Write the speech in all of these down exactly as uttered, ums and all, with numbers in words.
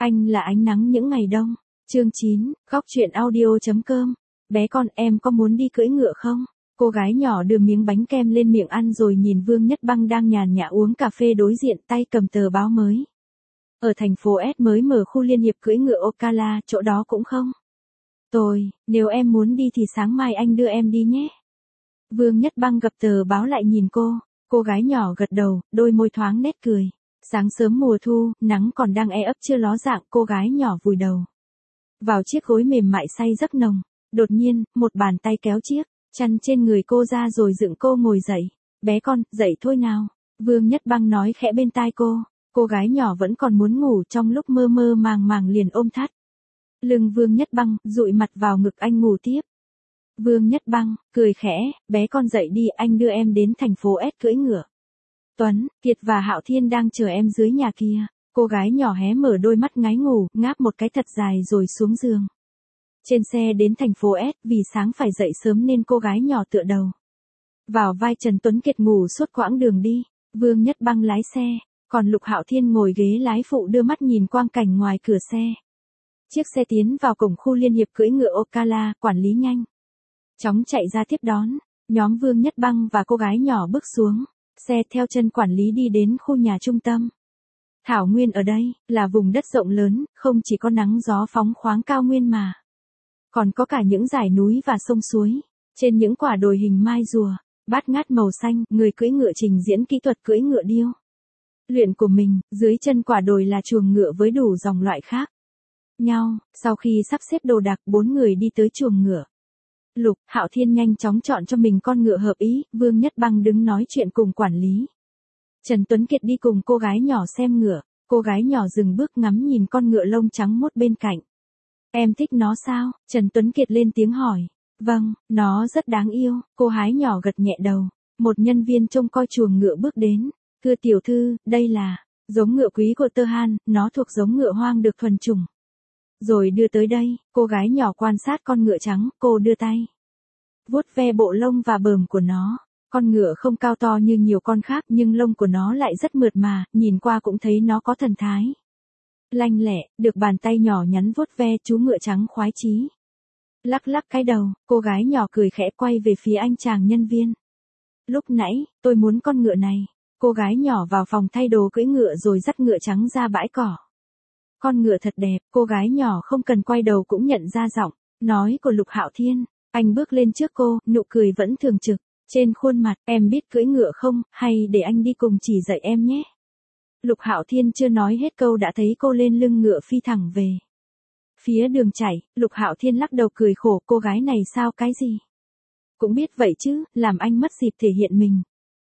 Anh là ánh nắng những ngày đông. Chương chín, góc truyện audio.com. Bé con, em có muốn đi cưỡi ngựa không? Cô gái nhỏ đưa miếng bánh kem lên miệng ăn rồi nhìn Vương Nhất Băng đang nhàn nhã uống cà phê đối diện, tay cầm tờ báo mới. Ở thành phố S mới mở khu liên hiệp cưỡi ngựa Ocala, chỗ đó cũng không? Tôi, nếu em muốn đi thì sáng mai anh đưa em đi nhé. Vương Nhất Băng gập tờ báo lại nhìn cô, cô gái nhỏ gật đầu, đôi môi thoáng nét cười. Sáng sớm mùa thu, nắng còn đang e ấp chưa ló dạng, cô gái nhỏ vùi đầu vào chiếc gối mềm mại say giấc nồng. Đột nhiên, một bàn tay kéo chiếc chăn trên người cô ra rồi dựng cô ngồi dậy. Bé con, dậy thôi nào. Vương Nhất Băng nói khẽ bên tai cô. Cô gái nhỏ vẫn còn muốn ngủ, trong lúc mơ mơ màng màng liền ôm thắt lưng Vương Nhất Băng, dụi mặt vào ngực anh ngủ tiếp. Vương Nhất Băng cười khẽ, bé con dậy đi, anh đưa em đến thành phố S cưỡi ngựa. Tuấn, Kiệt và Hạo Thiên đang chờ em dưới nhà kia. Cô gái nhỏ hé mở đôi mắt ngái ngủ, ngáp một cái thật dài rồi xuống giường. Trên xe đến thành phố S, vì sáng phải dậy sớm nên cô gái nhỏ tựa đầu vào vai Trần Tuấn Kiệt ngủ suốt quãng đường đi. Vương Nhất Băng lái xe, còn Lục Hạo Thiên ngồi ghế lái phụ đưa mắt nhìn quang cảnh ngoài cửa xe. Chiếc xe tiến vào cổng khu liên hiệp cưỡi ngựa Ocala, quản lý nhanh chóng chạy ra tiếp đón. Nhóm Vương Nhất Băng và cô gái nhỏ bước xuống xe theo chân quản lý đi đến khu nhà trung tâm. Thảo nguyên ở đây là vùng đất rộng lớn, không chỉ có nắng gió phóng khoáng cao nguyên mà còn có cả những dải núi và sông suối. Trên những quả đồi hình mai rùa, bát ngát màu xanh, người cưỡi ngựa trình diễn kỹ thuật cưỡi ngựa điêu luyện của mình. Dưới chân quả đồi là chuồng ngựa với đủ dòng loại khác nhau. Sau khi sắp xếp đồ đạc, bốn người đi tới chuồng ngựa. Lục, Hạo Thiên nhanh chóng chọn cho mình con ngựa hợp ý, Vương Nhất Băng đứng nói chuyện cùng quản lý. Trần Tuấn Kiệt đi cùng cô gái nhỏ xem ngựa, cô gái nhỏ dừng bước ngắm nhìn con ngựa lông trắng muốt bên cạnh. Em thích nó sao? Trần Tuấn Kiệt lên tiếng hỏi. Vâng, nó rất đáng yêu, cô gái nhỏ gật nhẹ đầu. Một nhân viên trông coi chuồng ngựa bước đến. Thưa tiểu thư, đây là giống ngựa quý của Tơ Han, nó thuộc giống ngựa hoang được thuần chủng. Rồi đưa tới đây, cô gái nhỏ quan sát con ngựa trắng, cô đưa tay vuốt ve bộ lông và bờm của nó. Con ngựa không cao to như nhiều con khác nhưng lông của nó lại rất mượt mà, nhìn qua cũng thấy nó có thần thái lanh lẹ, được bàn tay nhỏ nhắn vuốt ve. Chú ngựa trắng khoái chí lắc lắc cái đầu, cô gái nhỏ cười khẽ quay về phía anh chàng nhân viên. Lúc nãy, tôi muốn con ngựa này. Cô gái nhỏ vào phòng thay đồ cưỡi ngựa rồi dắt ngựa trắng ra bãi cỏ. Con ngựa thật đẹp, cô gái nhỏ không cần quay đầu cũng nhận ra giọng nói của Lục Hạo Thiên. Anh bước lên trước cô, nụ cười vẫn thường trực trên khuôn mặt. Em biết cưỡi ngựa không, hay để anh đi cùng chỉ dạy em nhé. Lục Hạo Thiên chưa nói hết câu đã thấy cô lên lưng ngựa phi thẳng về phía đường chảy. Lục Hạo Thiên lắc đầu cười khổ, cô gái này sao cái gì cũng biết vậy chứ, làm anh mất dịp thể hiện mình.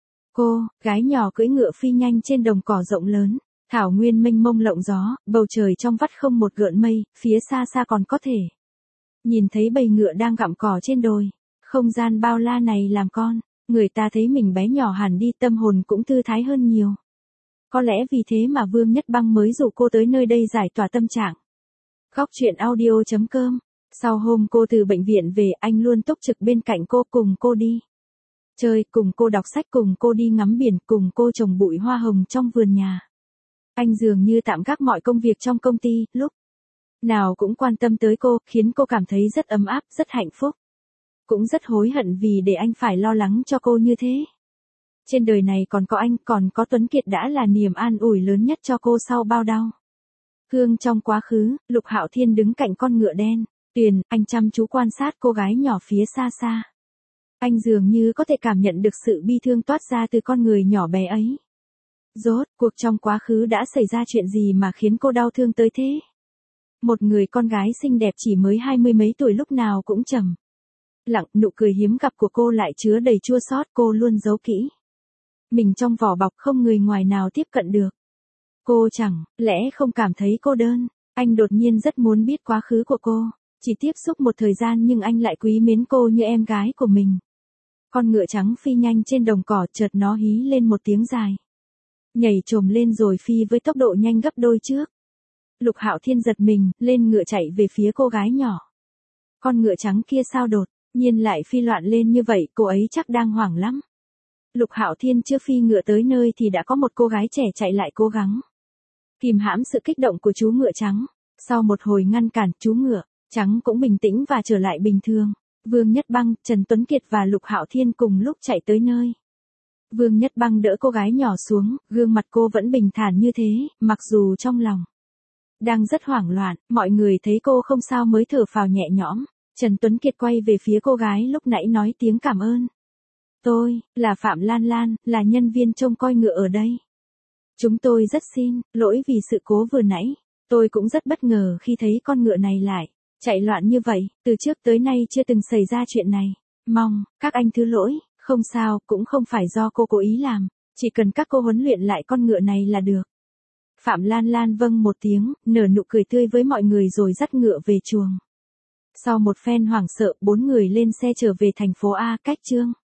Cô, gái nhỏ cưỡi ngựa phi nhanh trên đồng cỏ rộng lớn. Thảo nguyên mênh mông lộng gió, bầu trời trong vắt không một gợn mây, phía xa xa còn có thể nhìn thấy bầy ngựa đang gặm cỏ trên đồi. Không gian bao la này làm con người ta thấy mình bé nhỏ hẳn đi, tâm hồn cũng thư thái hơn nhiều. Có lẽ vì thế mà Vương Nhất Băng mới rủ cô tới nơi đây giải tỏa tâm trạng. Góc truyện audio.com. Sau hôm cô từ bệnh viện về, anh luôn túc trực bên cạnh cô, cùng cô đi chơi, cùng cô đọc sách, cùng cô đi ngắm biển, cùng cô trồng bụi hoa hồng trong vườn nhà. Anh dường như tạm gác mọi công việc trong công ty, lúc nào cũng quan tâm tới cô, khiến cô cảm thấy rất ấm áp, rất hạnh phúc. Cũng rất hối hận vì để anh phải lo lắng cho cô như thế. Trên đời này còn có anh, còn có Tuấn Kiệt đã là niềm an ủi lớn nhất cho cô sau bao đau thương trong quá khứ. Lục Hạo Thiên đứng cạnh con ngựa đen tuyền, anh chăm chú quan sát cô gái nhỏ phía xa xa. Anh dường như có thể cảm nhận được sự bi thương toát ra từ con người nhỏ bé ấy. Rốt cuộc trong quá khứ đã xảy ra chuyện gì mà khiến cô đau thương tới thế? Một người con gái xinh đẹp chỉ mới hai mươi mấy tuổi lúc nào cũng trầm lặng, nụ cười hiếm gặp của cô lại chứa đầy chua xót. Cô luôn giấu kỹ mình trong vỏ bọc, không người ngoài nào tiếp cận được. Cô chẳng lẽ không cảm thấy cô đơn? Anh đột nhiên rất muốn biết quá khứ của cô. Chỉ tiếp xúc một thời gian nhưng anh lại quý mến cô như em gái của mình. Con ngựa trắng phi nhanh trên đồng cỏ, chợt nó hí lên một tiếng dài, nhảy trồm lên rồi phi với tốc độ nhanh gấp đôi trước. Lục Hạo Thiên giật mình, lên ngựa chạy về phía cô gái nhỏ. Con ngựa trắng kia sao đột nhiên lại phi loạn lên như vậy, cô ấy chắc đang hoảng lắm. Lục Hạo Thiên chưa phi ngựa tới nơi thì đã có một cô gái trẻ chạy lại cố gắng kìm hãm sự kích động của chú ngựa trắng. Sau một hồi ngăn cản, chú ngựa trắng cũng bình tĩnh và trở lại bình thường. Vương Nhất Băng, Trần Tuấn Kiệt và Lục Hạo Thiên cùng lúc chạy tới nơi. Vương Nhất Băng đỡ cô gái nhỏ xuống, gương mặt cô vẫn bình thản như thế, mặc dù trong lòng đang rất hoảng loạn. Mọi người thấy cô không sao mới thở phào nhẹ nhõm. Trần Tuấn Kiệt quay về phía cô gái lúc nãy nói tiếng cảm ơn. Tôi, là Phạm Lan Lan, là nhân viên trông coi ngựa ở đây. Chúng tôi rất xin lỗi vì sự cố vừa nãy. Tôi cũng rất bất ngờ khi thấy con ngựa này lại chạy loạn như vậy, từ trước tới nay chưa từng xảy ra chuyện này. Mong các anh thứ lỗi, không sao, cũng không phải do cô cố ý làm, chỉ cần các cô huấn luyện lại con ngựa này là được. Phạm Lan Lan vâng một tiếng, nở nụ cười tươi với mọi người rồi dắt ngựa về chuồng. Sau một phen hoảng sợ, bốn người lên xe trở về thành phố A. Cách chương